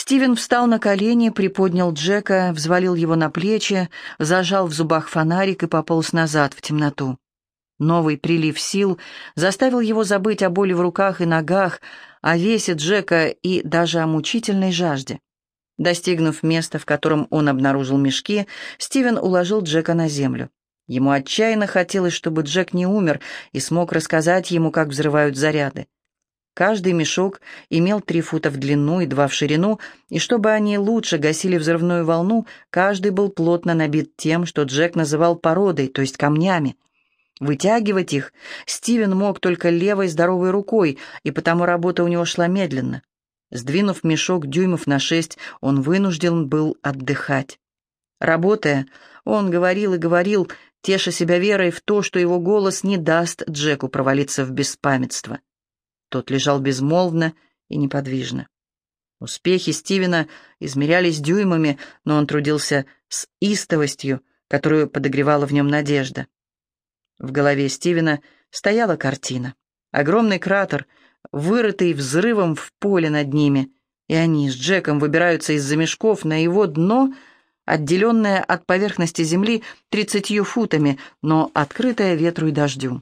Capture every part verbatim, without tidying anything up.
Стивен встал на колени, приподнял Джека, взвалил его на плечи, зажал в зубах фонарик и пополз назад в темноту. Новый прилив сил заставил его забыть о боли в руках и ногах, о весе Джека и даже о мучительной жажде. Достигнув места, в котором он обнаружил мешки, Стивен уложил Джека на землю. Ему отчаянно хотелось, чтобы Джек не умер и смог рассказать ему, как взрывают заряды. Каждый мешок имел три фута в длину и два в ширину, и чтобы они лучше гасили взрывную волну, каждый был плотно набит тем, что Джек называл породой, то есть камнями. Вытягивать их Стивен мог только левой здоровой рукой, и потому работа у него шла медленно. Сдвинув мешок дюймов на шесть, он вынужден был отдыхать. Работая, он говорил и говорил, теша себя верой в то, что его голос не даст Джеку провалиться в беспамятство. Тот лежал безмолвно и неподвижно. Успехи Стивена измерялись дюймами, но он трудился с истовостью, которую подогревала в нем надежда. В голове Стивена стояла картина. Огромный кратер, вырытый взрывом в поле над ними, и они с Джеком выбираются из-за мешков на его дно, отделенное от поверхности земли тридцатью футами, но открытое ветру и дождю.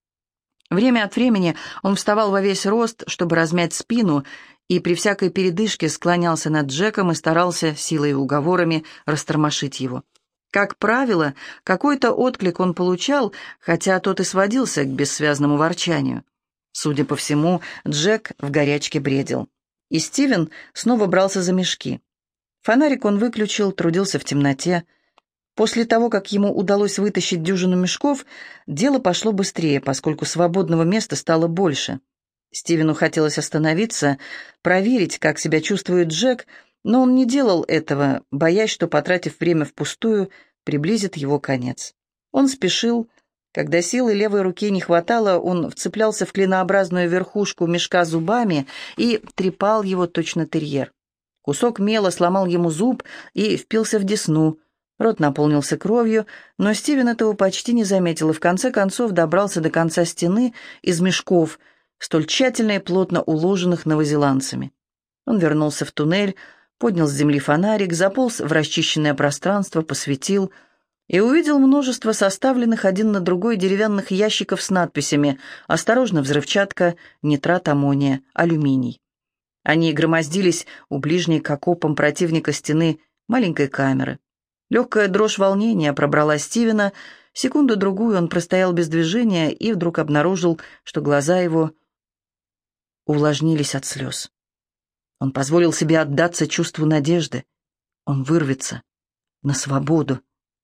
Время от времени он вставал во весь рост, чтобы размять спину, и при всякой передышке склонялся над Джеком и старался силой и уговорами растормошить его. Как правило, какой-то отклик он получал, хотя тот и сводился к бессвязному ворчанию. Судя по всему, Джек в горячке бредил. И Стивен снова брался за мешки. Фонарик он выключил, трудился в темноте. После того, как ему удалось вытащить дюжину мешков, дело пошло быстрее, поскольку свободного места стало больше. Стивену хотелось остановиться, проверить, как себя чувствует Джек, но он не делал этого, боясь, что, потратив время впустую, приблизит его конец. Он спешил. Когда силы левой руки не хватало, он вцеплялся в клинообразную верхушку мешка зубами и трепал его точно терьер. Кусок мела сломал ему зуб и впился в десну. Рот наполнился кровью, но Стивен этого почти не заметил и в конце концов добрался до конца стены из мешков, столь тщательно и плотно уложенных новозеландцами. Он вернулся в туннель, поднял с земли фонарик, заполз в расчищенное пространство, посветил и увидел множество составленных один на другой деревянных ящиков с надписями «Осторожно, взрывчатка, нитрат аммония, алюминий». Они громоздились у ближней к окопам противника стены маленькой камеры. Легкая дрожь волнения пробрала Стивена. Секунду-другую он простоял без движения и вдруг обнаружил, что глаза его увлажнились от слез. Он позволил себе отдаться чувству надежды. Он вырвется на свободу.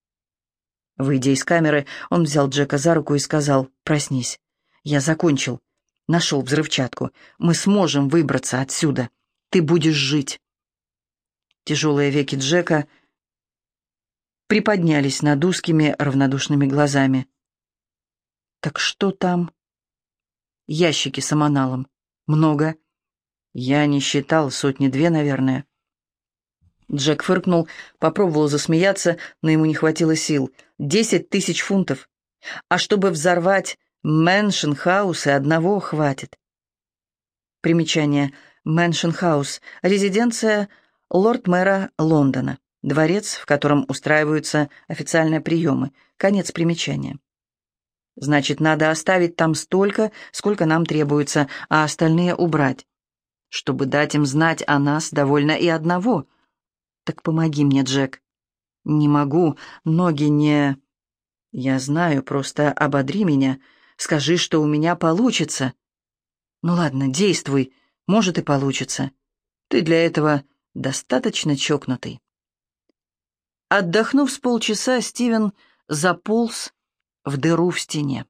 Выйдя из камеры, он взял Джека за руку и сказал: «Проснись. Я закончил. Нашел взрывчатку. Мы сможем выбраться отсюда. Ты будешь жить». Тяжелые веки Джека приподнялись над узкими равнодушными глазами. «Так что там?» «Ящики с аммоналом. Много?» «Я не считал, сотни-две, наверное». Джек фыркнул, попробовал засмеяться, но ему не хватило сил. «Десять тысяч фунтов. А чтобы взорвать Мэншн-хаус, и одного хватит». Примечание. Мэншн-хаус — резиденция лорд-мэра Лондона. Дворец, в котором устраиваются официальные приемы. Конец примечания. «Значит, надо оставить там столько, сколько нам требуется, а остальные убрать. Чтобы дать им знать о нас, довольно и одного. Так помоги мне, Джек». «Не могу, ноги не...» «Я знаю, просто ободри меня. Скажи, что у меня получится». «Ну ладно, действуй, может и получится. Ты для этого достаточно чокнутый». Отдохнув с полчаса, Стивен заполз в дыру в стене.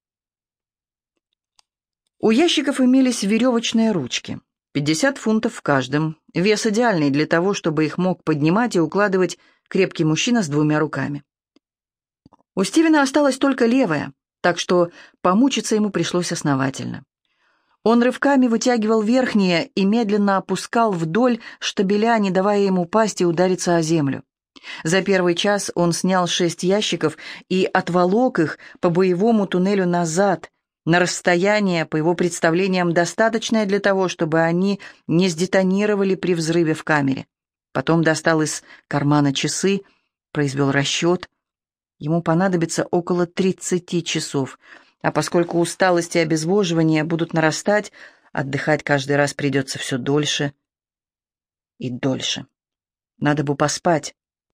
У ящиков имелись веревочные ручки. пятьдесят фунтов в каждом. Вес идеальный для того, чтобы их мог поднимать и укладывать крепкий мужчина с двумя руками. У Стивена осталась только левая, так что помучиться ему пришлось основательно. Он рывками вытягивал верхние и медленно опускал вдоль штабеля, не давая ему упасть и удариться о землю. За первый час он снял шесть ящиков и отволок их по боевому туннелю назад, на расстояние, по его представлениям, достаточное для того, чтобы они не сдетонировали при взрыве в камере. Потом достал из кармана часы, произвел расчет. Ему понадобится около тридцати часов, а поскольку усталость и обезвоживание будут нарастать, отдыхать каждый раз придется все дольше и дольше. Надо бы поспать.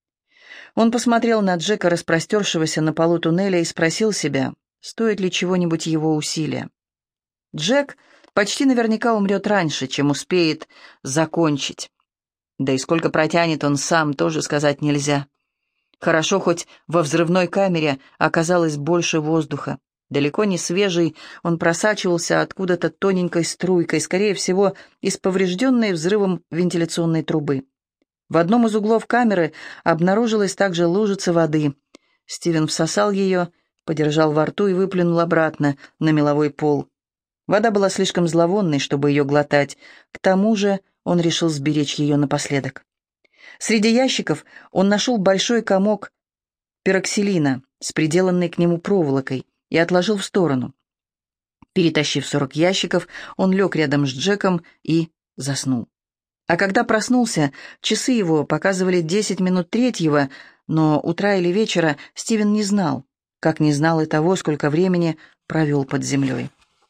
Он посмотрел на Джека, распростершегося на полу туннеля, и спросил себя, стоит ли чего-нибудь его усилия. Джек почти наверняка умрет раньше, чем успеет закончить. Да и сколько протянет он сам, тоже сказать нельзя. Хорошо, хоть во взрывной камере оказалось больше воздуха. Далеко не свежий, он просачивался откуда-то тоненькой струйкой, скорее всего, из поврежденной взрывом вентиляционной трубы. В одном из углов камеры обнаружилась также лужица воды. Стивен всосал ее, подержал во рту и выплюнул обратно на меловой пол. Вода была слишком зловонной, чтобы ее глотать. К тому же он решил сберечь ее напоследок. Среди ящиков он нашел большой комок пироксилина с приделанной к нему проволокой и отложил в сторону. Перетащив сорок ящиков, он лег рядом с Джеком и заснул. А когда проснулся, часы его показывали десять минут третьего, но утра или вечера Стивен не знал, как не знал и того, сколько времени провел под землей.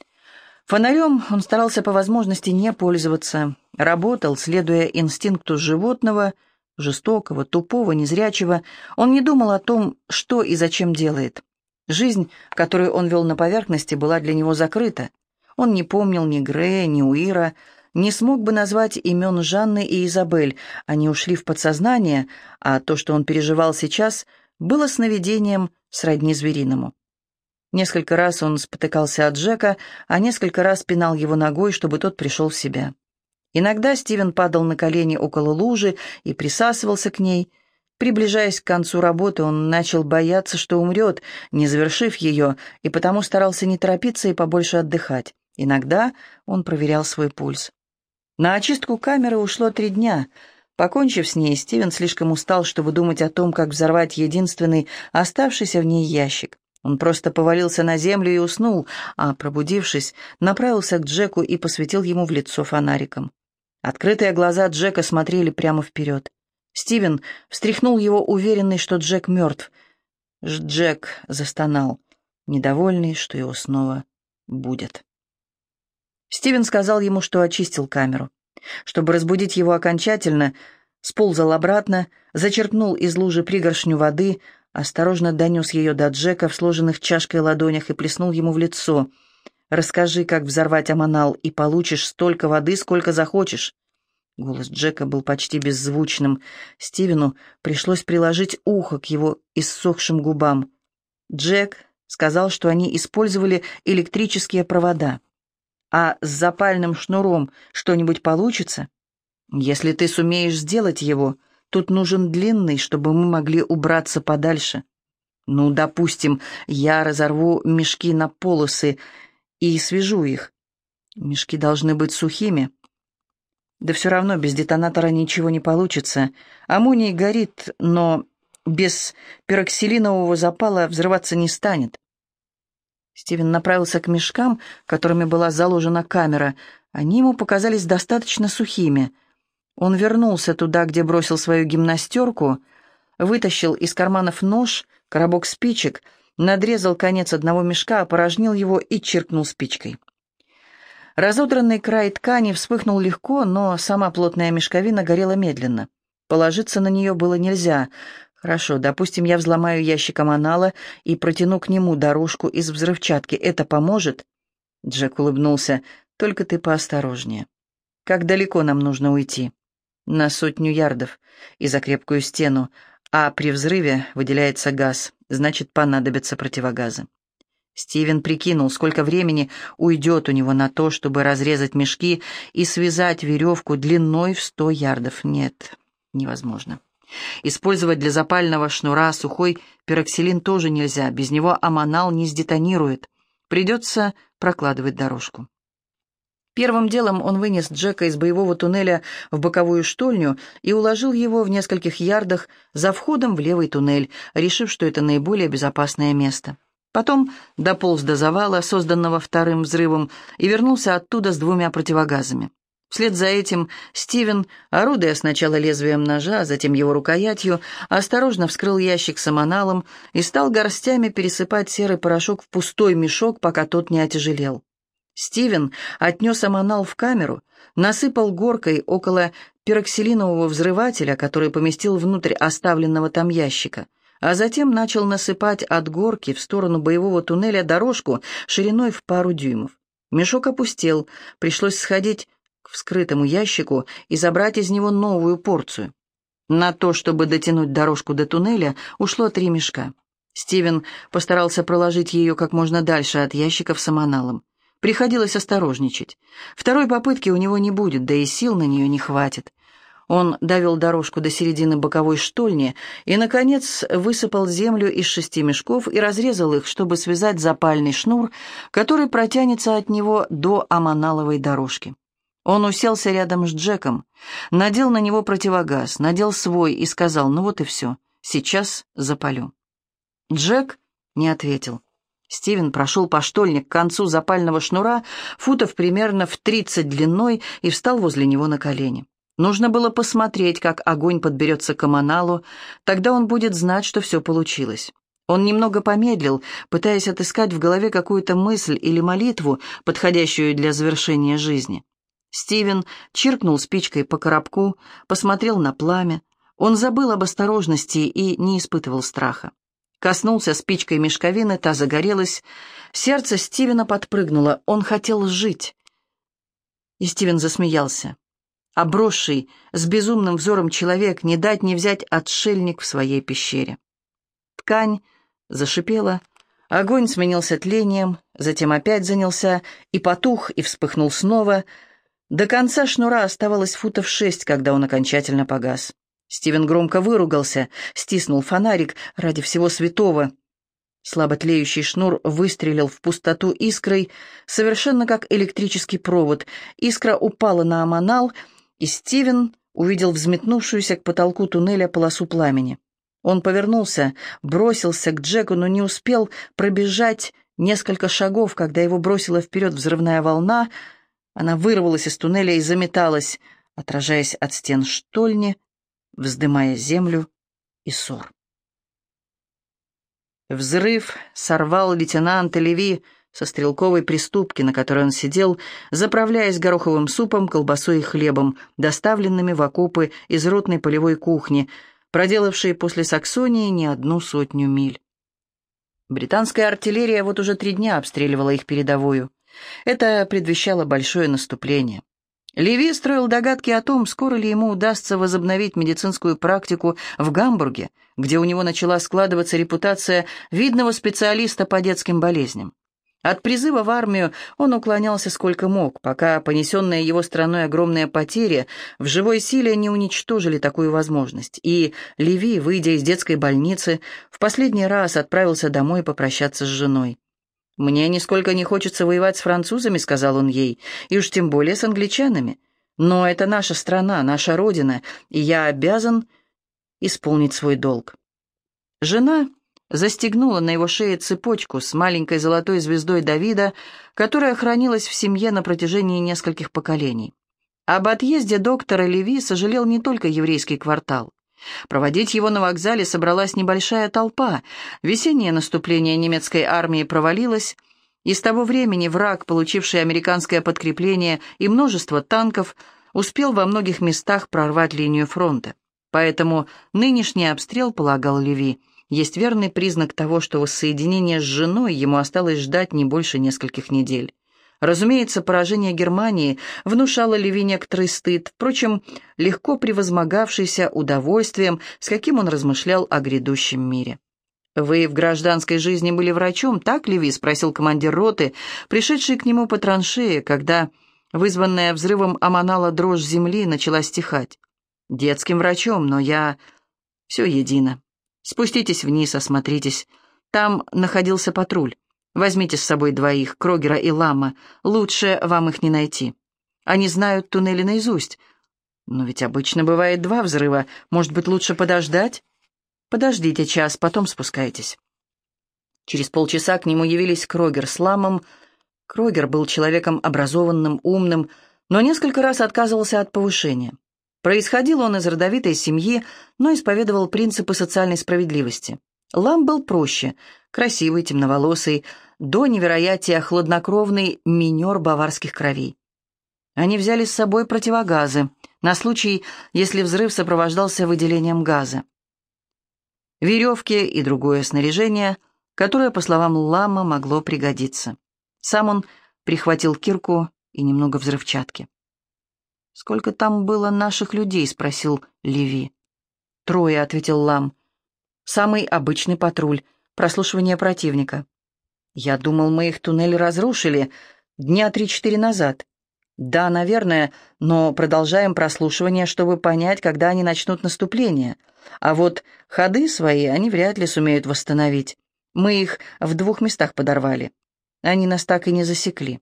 Фонарем он старался по возможности не пользоваться, работал, следуя инстинкту животного, жестокого, тупого, незрячего. Он не думал о том, что и зачем делает. Жизнь, которую он вел на поверхности, была для него закрыта. Он не помнил ни Грея, ни Уира, не смог бы назвать имен Жанны и Изабель. Они ушли в подсознание, а то, что он переживал сейчас, было сновидением сродни звериному. Несколько раз он спотыкался от Джека, а несколько раз пинал его ногой, чтобы тот пришел в себя. Иногда Стивен падал на колени около лужи и присасывался к ней. Приближаясь к концу работы, он начал бояться, что умрет, не завершив ее, и потому старался не торопиться и побольше отдыхать. Иногда он проверял свой пульс. На очистку камеры ушло три дня. Покончив с ней, Стивен слишком устал, чтобы думать о том, как взорвать единственный оставшийся в ней ящик. Он просто повалился на землю и уснул, а, пробудившись, направился к Джеку и посветил ему в лицо фонариком. Открытые глаза Джека смотрели прямо вперед. Стивен встряхнул его, уверенный, что Джек мертв. Джек застонал, недовольный, что его снова будет. Стивен сказал ему, что очистил камеру. Чтобы разбудить его окончательно, сползал обратно, зачерпнул из лужи пригоршню воды, осторожно донес ее до Джека в сложенных чашкой ладонях и плеснул ему в лицо. «Расскажи, как взорвать Аманал, и получишь столько воды, сколько захочешь». Голос Джека был почти беззвучным. Стивену пришлось приложить ухо к его иссохшим губам. Джек сказал, что они использовали электрические провода. «А с запальным шнуром что-нибудь получится? Если ты сумеешь сделать его, тут нужен длинный, чтобы мы могли убраться подальше. Ну, допустим, я разорву мешки на полосы и свяжу их. Мешки должны быть сухими. Да все равно без детонатора ничего не получится. Аммоний горит, но без пироксилинового запала взрываться не станет». Стивен направился к мешкам, которыми была заложена камера. Они ему показались достаточно сухими. Он вернулся туда, где бросил свою гимнастерку, вытащил из карманов нож, коробок спичек, надрезал конец одного мешка, опорожнил его и чиркнул спичкой. Разодранный край ткани вспыхнул легко, но сама плотная мешковина горела медленно. Положиться на нее было нельзя. «Хорошо, допустим, я взломаю ящик Аманала и протяну к нему дорожку из взрывчатки. Это поможет?» Джек улыбнулся. «Только ты поосторожнее. Как далеко нам нужно уйти?» «На сотню ярдов и за крепкую стену, а при взрыве выделяется газ, значит, понадобятся противогазы». Стивен прикинул, сколько времени уйдет у него на то, чтобы разрезать мешки и связать веревку длиной в сто ярдов. Нет, невозможно. Использовать для запального шнура сухой пироксилин тоже нельзя, без него Аманал не сдетонирует. Придется прокладывать дорожку. Первым делом он вынес Джека из боевого туннеля в боковую штольню и уложил его в нескольких ярдах за входом в левый туннель, решив, что это наиболее безопасное место. Потом дополз до завала, созданного вторым взрывом, и вернулся оттуда с двумя противогазами. Вслед за этим Стивен, орудуя сначала лезвием ножа, а затем его рукоятью, осторожно вскрыл ящик с аманалом и стал горстями пересыпать серый порошок в пустой мешок, пока тот не отяжелел. Стивен отнес аманал в камеру, насыпал горкой около пироксилинового взрывателя, который поместил внутрь оставленного там ящика, а затем начал насыпать от горки в сторону боевого туннеля дорожку шириной в пару дюймов. Мешок опустел, пришлось сходить к вскрытому ящику и забрать из него новую порцию. На то, чтобы дотянуть дорожку до туннеля, ушло три мешка. Стивен постарался проложить ее как можно дальше от ящиков с аманалом. Приходилось осторожничать. Второй попытки у него не будет, да и сил на нее не хватит. Он довел дорожку до середины боковой штольни и, наконец, высыпал землю из шести мешков и разрезал их, чтобы связать запальный шнур, который протянется от него до аманаловой дорожки. Он уселся рядом с Джеком, надел на него противогаз, надел свой и сказал: «Ну вот и все, сейчас запалю». Джек не ответил. Стивен прошел по штольне к концу запального шнура, футов примерно в тридцать длиной, и встал возле него на колени. Нужно было посмотреть, как огонь подберется к аманалу, тогда он будет знать, что все получилось. Он немного помедлил, пытаясь отыскать в голове какую-то мысль или молитву, подходящую для завершения жизни. Стивен чиркнул спичкой по коробку, посмотрел на пламя. Он забыл об осторожности и не испытывал страха. Коснулся спичкой мешковины, та загорелась. Сердце Стивена подпрыгнуло, он хотел жить. И Стивен засмеялся. Обросший, с безумным взором человек, не дать не взять отшельник в своей пещере. Ткань зашипела, огонь сменился тлением, затем опять занялся, и потух, и вспыхнул снова. До конца шнура оставалось футов шесть, когда он окончательно погас. Стивен громко выругался, стиснул фонарик ради всего святого. Слабо тлеющий шнур выстрелил в пустоту искрой, совершенно как электрический провод. Искра упала на аманал, и Стивен увидел взметнувшуюся к потолку туннеля полосу пламени. Он повернулся, бросился к Джеку, но не успел пробежать несколько шагов, когда его бросила вперед взрывная волна. Она вырвалась из туннеля и заметалась, отражаясь от стен штольни, вздымая землю и ссор. Взрыв сорвал лейтенанта Леви со стрелковой приступки, на которой он сидел, заправляясь гороховым супом, колбасой и хлебом, доставленными в окопы из ротной полевой кухни, проделавшие после Саксонии не одну сотню миль. Британская артиллерия вот уже три дня обстреливала их передовую. Это предвещало большое наступление. Леви строил догадки о том, скоро ли ему удастся возобновить медицинскую практику в Гамбурге, где у него начала складываться репутация видного специалиста по детским болезням. От призыва в армию он уклонялся сколько мог, пока понесенные его страной огромные потери в живой силе не уничтожили такую возможность, и Леви, выйдя из детской больницы, в последний раз отправился домой попрощаться с женой. «Мне нисколько не хочется воевать с французами», — сказал он ей, — «и уж тем более с англичанами. Но это наша страна, наша родина, и я обязан исполнить свой долг». Жена застегнула на его шее цепочку с маленькой золотой звездой Давида, которая хранилась в семье на протяжении нескольких поколений. Об отъезде доктора Леви сожалел не только еврейский квартал. Проводить его на вокзале собралась небольшая толпа. Весеннее наступление немецкой армии провалилось, и с того времени враг, получивший американское подкрепление и множество танков, успел во многих местах прорвать линию фронта. Поэтому нынешний обстрел, полагал Леви, есть верный признак того, что воссоединение с женой ему осталось ждать не больше нескольких недель. Разумеется, поражение Германии внушало Леви некоторый стыд, впрочем, легко превозмогавшийся удовольствием, с каким он размышлял о грядущем мире. «Вы в гражданской жизни были врачом, так, Леви?» — спросил командир роты, пришедший к нему по траншее, когда вызванная взрывом аманала дрожь земли начала стихать. «Детским врачом, но я... все едино. Спуститесь вниз, осмотритесь. Там находился патруль. Возьмите с собой двоих, Крогера и Лама. Лучше вам их не найти. Они знают туннели наизусть. Но ведь обычно бывает два взрыва. Может быть, лучше подождать? Подождите час, потом спускайтесь». Через полчаса к нему явились Крогер с Ламом. Крогер был человеком образованным, умным, но несколько раз отказывался от повышения. Происходил он из родовитой семьи, но исповедовал принципы социальной справедливости. Лам был проще, красивый, темноволосый, до невероятия хладнокровный минер баварских кровей. Они взяли с собой противогазы на случай, если взрыв сопровождался выделением газа, веревки и другое снаряжение, которое, по словам Лама, могло пригодиться. Сам он прихватил кирку и немного взрывчатки. «Сколько там было наших людей?» — спросил Леви. «Трое», — ответил Лам. «Самый обычный патруль, прослушивание противника». «Я думал, мы их туннель разрушили дня три-четыре назад». «Да, наверное, но продолжаем прослушивание, чтобы понять, когда они начнут наступление. А вот ходы свои они вряд ли сумеют восстановить. Мы их в двух местах подорвали. Они нас так и не засекли».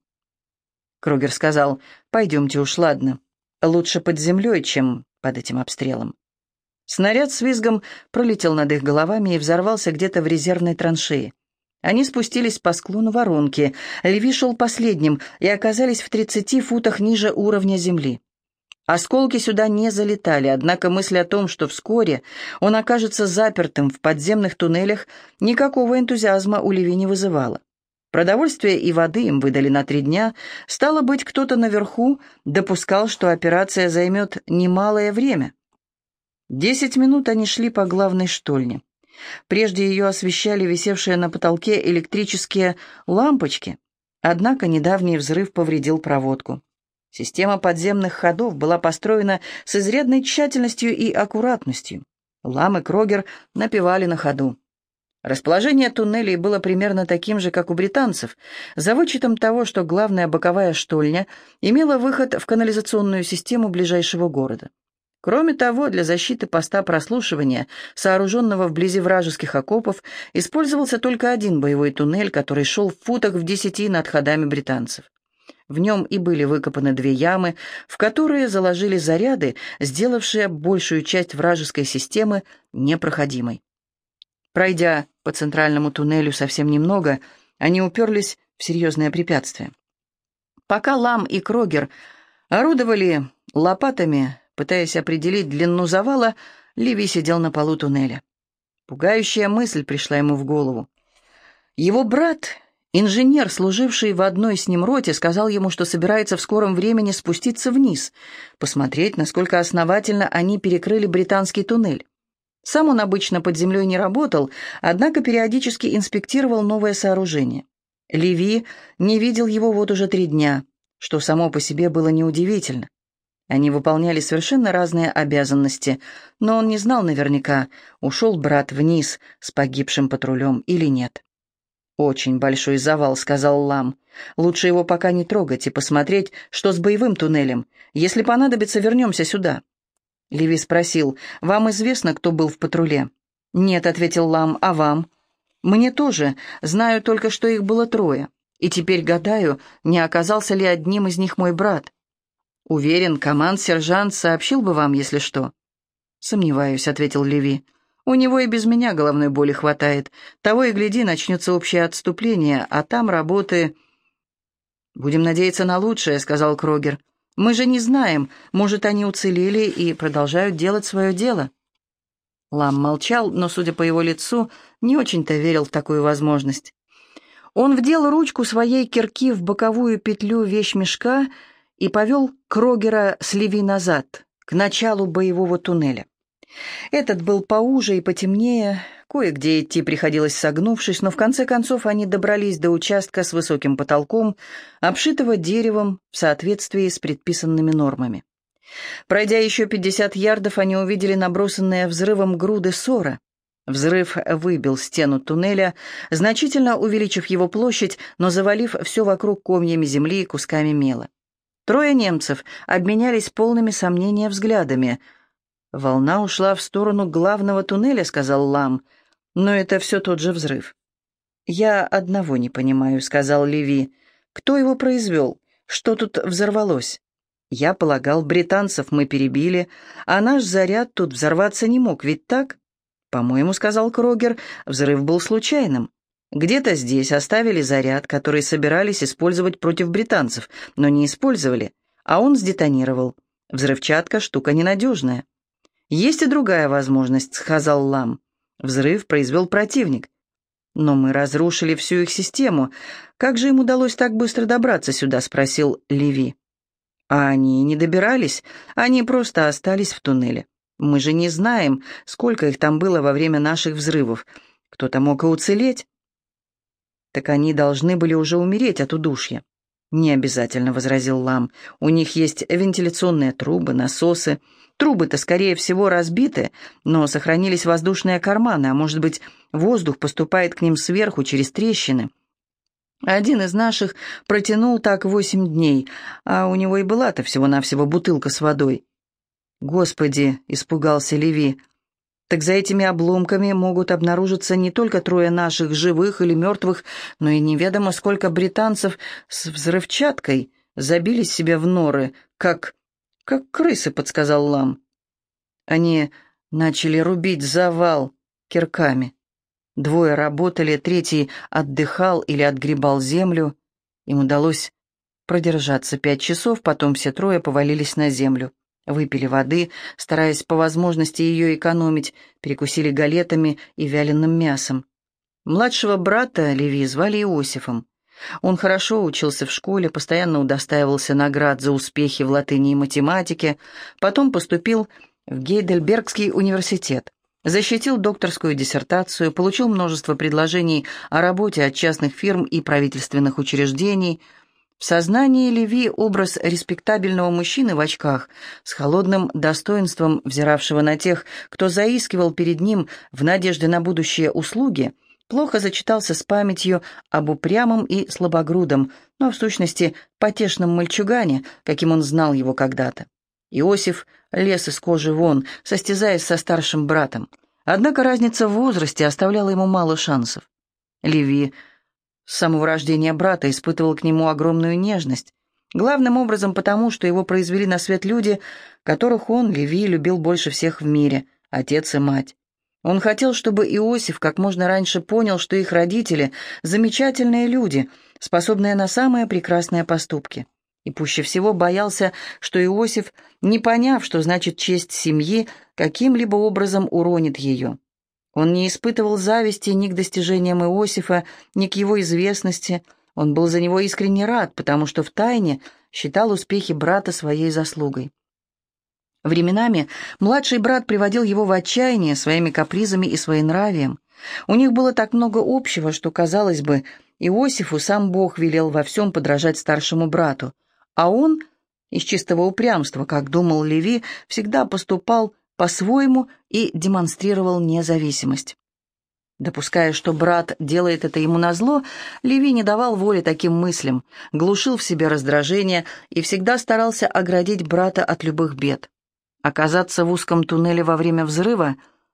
Крогер сказал: «Пойдемте уж, ладно. Лучше под землей, чем под этим обстрелом». Снаряд с визгом пролетел над их головами и взорвался где-то в резервной траншее. Они спустились по склону воронки. Леви шел последним и оказались в тридцати футах ниже уровня земли. Осколки сюда не залетали, однако мысль о том, что вскоре он окажется запертым в подземных туннелях, никакого энтузиазма у Леви не вызывала. Продовольствие и воды им выдали на три дня. Стало быть, кто-то наверху допускал, что операция займет немалое время. Десять минут они шли по главной штольне. Прежде ее освещали висевшие на потолке электрические лампочки, однако недавний взрыв повредил проводку. Система подземных ходов была построена с изрядной тщательностью и аккуратностью. Лам и Крогер напевали на ходу. Расположение туннелей было примерно таким же, как у британцев, за вычетом того, что главная боковая штольня имела выход в канализационную систему ближайшего города. Кроме того, для защиты поста прослушивания, сооруженного вблизи вражеских окопов, использовался только один боевой туннель, который шел в футах в десяти над ходами британцев. В нем и были выкопаны две ямы, в которые заложили заряды, сделавшие большую часть вражеской системы непроходимой. Пройдя по центральному туннелю совсем немного, они уперлись в серьезное препятствие. Пока Лам и Крогер орудовали лопатами, пытаясь определить длину завала, Леви сидел на полу туннеля. Пугающая мысль пришла ему в голову. Его брат, инженер, служивший в одной с ним роте, сказал ему, что собирается в скором времени спуститься вниз, посмотреть, насколько основательно они перекрыли британский туннель. Сам он обычно под землей не работал, однако периодически инспектировал новое сооружение. Леви не видел его вот уже три дня, что само по себе было неудивительно. Они выполняли совершенно разные обязанности, но он не знал наверняка, ушел брат вниз с погибшим патрулем или нет. «Очень большой завал», — сказал Лам. «Лучше его пока не трогать и посмотреть, что с боевым туннелем. Если понадобится, вернемся сюда». Леви спросил: «Вам известно, кто был в патруле?» «Нет», — ответил Лам, — «а вам?» «Мне тоже. Знаю только, что их было трое. И теперь гадаю, не оказался ли одним из них мой брат. Уверен, команд-сержант сообщил бы вам, если что». «Сомневаюсь», — ответил Леви. «У него и без меня головной боли хватает. Того и гляди, начнется общее отступление, а там работы...» «Будем надеяться на лучшее», — сказал Крогер. «Мы же не знаем, может, они уцелели и продолжают делать свое дело». Лам молчал, но, судя по его лицу, не очень-то верил в такую возможность. Он вдел ручку своей кирки в боковую петлю вещмешка и повел Крогера с Леви назад, к началу боевого туннеля. Этот был поуже и потемнее, кое-где идти приходилось согнувшись, но в конце концов они добрались до участка с высоким потолком, обшитого деревом в соответствии с предписанными нормами. Пройдя еще пятьдесят ярдов, они увидели набросанные взрывом груды сора. Взрыв выбил стену туннеля, значительно увеличив его площадь, но завалив все вокруг комьями земли и кусками мела. Трое немцев обменялись полными сомнения взглядами. «Волна ушла в сторону главного туннеля», — сказал Лам, — «но это все тот же взрыв». «Я одного не понимаю», — сказал Леви. «Кто его произвел? Что тут взорвалось? Я полагал, британцев мы перебили, а наш заряд тут взорваться не мог, ведь так?» «По-моему», — сказал Крогер, — «взрыв был случайным». Где-то здесь оставили заряд, который собирались использовать против британцев, но не использовали, а он сдетонировал. Взрывчатка — штука ненадежная. «Есть и другая возможность», — сказал Лам. «Взрыв произвел противник. Но мы разрушили всю их систему. Как же им удалось так быстро добраться сюда?» — спросил Леви. «А они не добирались, они просто остались в туннеле. Мы же не знаем, сколько их там было во время наших взрывов. Кто-то мог и уцелеть». «Так они должны были уже умереть от удушья». «Не обязательно», — возразил Лам. «У них есть вентиляционные трубы, насосы. Трубы-то, скорее всего, разбиты, но сохранились воздушные карманы, а может быть, воздух поступает к ним сверху через трещины. Один из наших протянул так восемь дней, а у него и была-то всего-навсего бутылка с водой». «Господи!» — испугался Леви. «Так за этими обломками могут обнаружиться не только трое наших, живых или мертвых, но и неведомо сколько британцев с взрывчаткой забили себе в норы, как... как крысы», — подсказал Лам. Они начали рубить завал кирками. Двое работали, третий отдыхал или отгребал землю. Им удалось продержаться пять часов, потом все трое повалились на землю. Выпили воды, стараясь по возможности ее экономить, перекусили галетами и вяленым мясом. Младшего брата Леви звали Иосифом. Он хорошо учился в школе, постоянно удостаивался наград за успехи в латыни и математике, потом поступил в Гейдельбергский университет, защитил докторскую диссертацию, получил множество предложений о работе от частных фирм и правительственных учреждений. В сознании Леви образ респектабельного мужчины в очках, с холодным достоинством взиравшего на тех, кто заискивал перед ним в надежде на будущие услуги, плохо сочетался с памятью об упрямом и слабогрудом, но в сущности потешном мальчугане, каким он знал его когда-то. Иосиф лез из кожи вон, состязаясь со старшим братом. Однако разница в возрасте оставляла ему мало шансов. Леви с самого рождения брата испытывал к нему огромную нежность, главным образом потому, что его произвели на свет люди, которых он, Леви, любил больше всех в мире — отец и мать. Он хотел, чтобы Иосиф как можно раньше понял, что их родители — замечательные люди, способные на самые прекрасные поступки. И пуще всего боялся, что Иосиф, не поняв, что значит честь семьи, каким-либо образом уронит ее. Он не испытывал зависти ни к достижениям Иосифа, ни к его известности. Он был за него искренне рад, потому что втайне считал успехи брата своей заслугой. Временами младший брат приводил его в отчаяние своими капризами и своенравием. У них было так много общего, что, казалось бы, Иосифу сам Бог велел во всем подражать старшему брату, а он, из чистого упрямства, как думал Леви, всегда поступал по-своему и демонстрировал независимость. Допуская, что брат делает это ему назло, Леви не давал воли таким мыслям, глушил в себе раздражение и всегда старался оградить брата от любых бед. Оказаться в узком туннеле во время взрыва,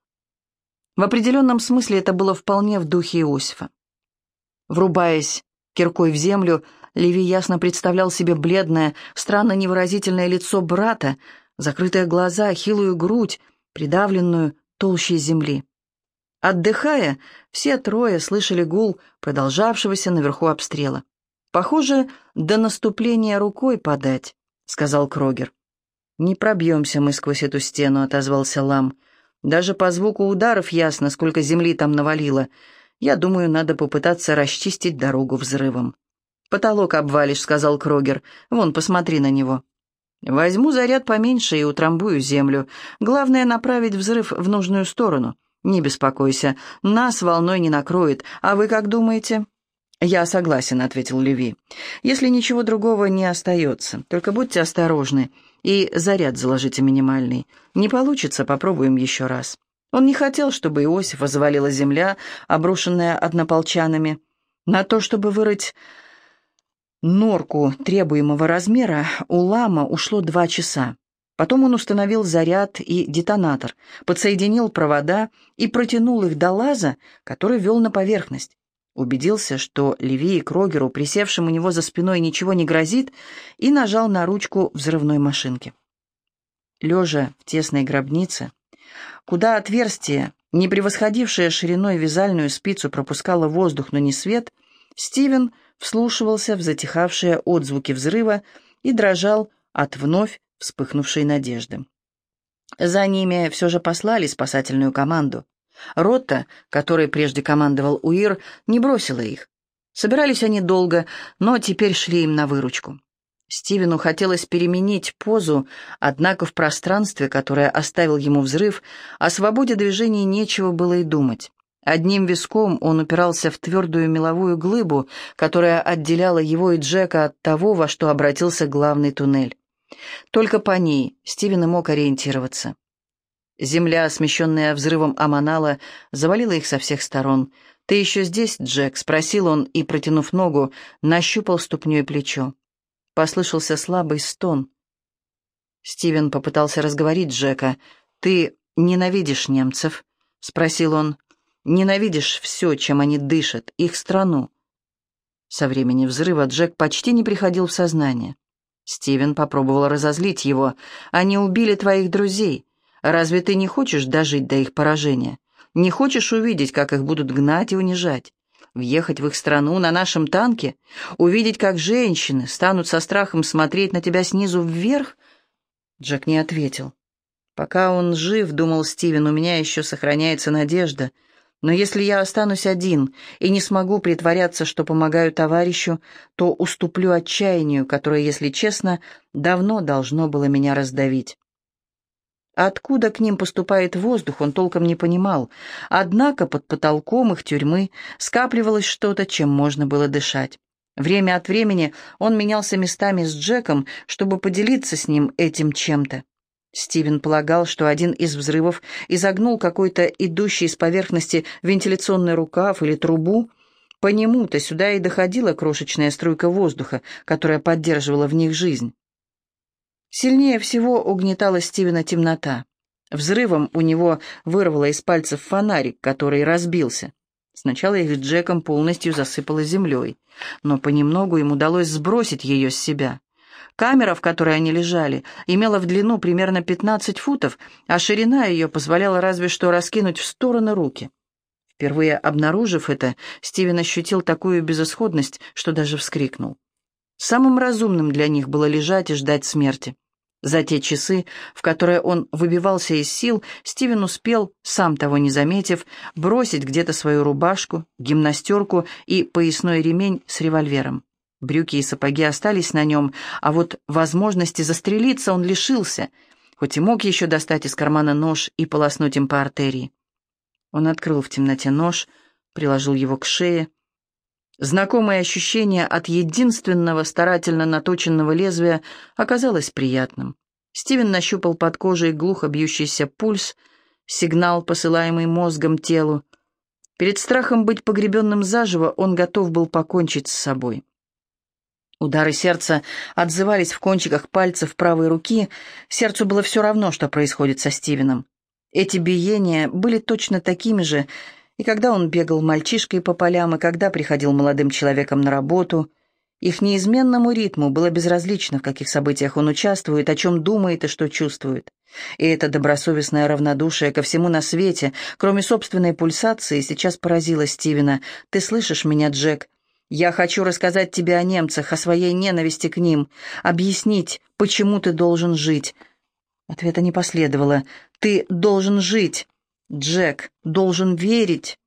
в определенном смысле это было вполне в духе Иосифа. Врубаясь киркой в землю, Леви ясно представлял себе бледное, странно невыразительное лицо брата, закрытые глаза, хилую грудь, придавленную толщей земли. Отдыхая, все трое слышали гул продолжавшегося наверху обстрела. «Похоже, до наступления рукой подать», — сказал Крогер. «Не пробьемся мы сквозь эту стену», — отозвался Лам. «Даже по звуку ударов ясно, сколько земли там навалило. Я думаю, надо попытаться расчистить дорогу взрывом». «Потолок обвалишь», — сказал Крогер. «Вон, посмотри на него». «Возьму заряд поменьше и утрамбую землю. Главное — направить взрыв в нужную сторону. Не беспокойся, нас волной не накроет. А вы как думаете?» «Я согласен», — ответил Леви. «Если ничего другого не остается, только будьте осторожны и заряд заложите минимальный. Не получится, попробуем еще раз». Он не хотел, чтобы Иосифа завалила земля, обрушенная однополчанами. На то, чтобы вырыть норку требуемого размера, у Лама ушло два часа. Потом он установил заряд и детонатор, подсоединил провода и протянул их до лаза, который вел на поверхность. Убедился, что Леви и Крогеру, присевшим у него за спиной, ничего не грозит, и нажал на ручку взрывной машинки. Лежа в тесной гробнице, куда отверстие не превосходившая шириной вязальную спицу, пропускала воздух, но не свет, Стивен вслушивался в затихавшие отзвуки взрыва и дрожал от вновь вспыхнувшей надежды. За ними все же послали спасательную команду. Рота, которой прежде командовал Уир, не бросила их. Собирались они долго, но теперь шли им на выручку. Стивену хотелось переменить позу, однако в пространстве, которое оставил ему взрыв, о свободе движений нечего было и думать. Одним виском он упирался в твердую меловую глыбу, которая отделяла его и Джека от того, во что обратился главный туннель. Только по ней Стивен и мог ориентироваться. Земля, смещенная взрывом Аманала, завалила их со всех сторон. «Ты еще здесь, Джек?» — спросил он и, протянув ногу, нащупал ступней плечо. Послышался слабый стон. Стивен попытался разговорить Джека. «Ты ненавидишь немцев?» — спросил он. «Ненавидишь все, чем они дышат, их страну». Со времени взрыва Джек почти не приходил в сознание. Стивен попробовал разозлить его. «Они убили твоих друзей. Разве ты не хочешь дожить до их поражения? Не хочешь увидеть, как их будут гнать и унижать? Въехать в их страну на нашем танке? Увидеть, как женщины станут со страхом смотреть на тебя снизу вверх?» Джек не ответил. «Пока он жив, — думал Стивен, — у меня еще сохраняется надежда. Но если я останусь один и не смогу притворяться, что помогаю товарищу, то уступлю отчаянию, которое, если честно, давно должно было меня раздавить». Откуда к ним поступает воздух, он толком не понимал, однако под потолком их тюрьмы скапливалось что-то, чем можно было дышать. Время от времени он менялся местами с Джеком, чтобы поделиться с ним этим чем-то. Стивен полагал, что один из взрывов изогнул какой-то идущий с поверхности вентиляционный рукав или трубу. По нему-то сюда и доходила крошечная струйка воздуха, которая поддерживала в них жизнь. Сильнее всего угнетала Стивена темнота. Взрывом у него вырвало из пальцев фонарик, который разбился. Сначала их с Джеком полностью засыпало землей, но понемногу им удалось сбросить ее с себя. Камера, в которой они лежали, имела в длину примерно пятнадцать футов, а ширина ее позволяла разве что раскинуть в стороны руки. Впервые обнаружив это, Стивен ощутил такую безысходность, что даже вскрикнул. Самым разумным для них было лежать и ждать смерти. За те часы, в которые он выбивался из сил, Стивен успел, сам того не заметив, бросить где-то свою рубашку, гимнастерку и поясной ремень с револьвером. Брюки и сапоги остались на нем, а вот возможности застрелиться он лишился, хоть и мог еще достать из кармана нож и полоснуть им по артерии. Он открыл в темноте нож, приложил его к шее. Знакомое ощущение от единственного старательно наточенного лезвия оказалось приятным. Стивен нащупал под кожей глухо бьющийся пульс, сигнал, посылаемый мозгом телу. Перед страхом быть погребенным заживо он готов был покончить с собой. Удары сердца отзывались в кончиках пальцев правой руки. Сердцу было все равно, что происходит со Стивеном. Эти биения были точно такими же, и когда он бегал мальчишкой по полям, и когда приходил молодым человеком на работу, их неизменному ритму было безразлично, в каких событиях он участвует, о чем думает и что чувствует. И это добросовестное равнодушие ко всему на свете, кроме собственной пульсации, сейчас поразило Стивена. «Ты слышишь меня, Джек? Я хочу рассказать тебе о немцах, о своей ненависти к ним, объяснить, почему ты должен жить». Ответа не последовало. «Ты должен жить. Джек, должен верить».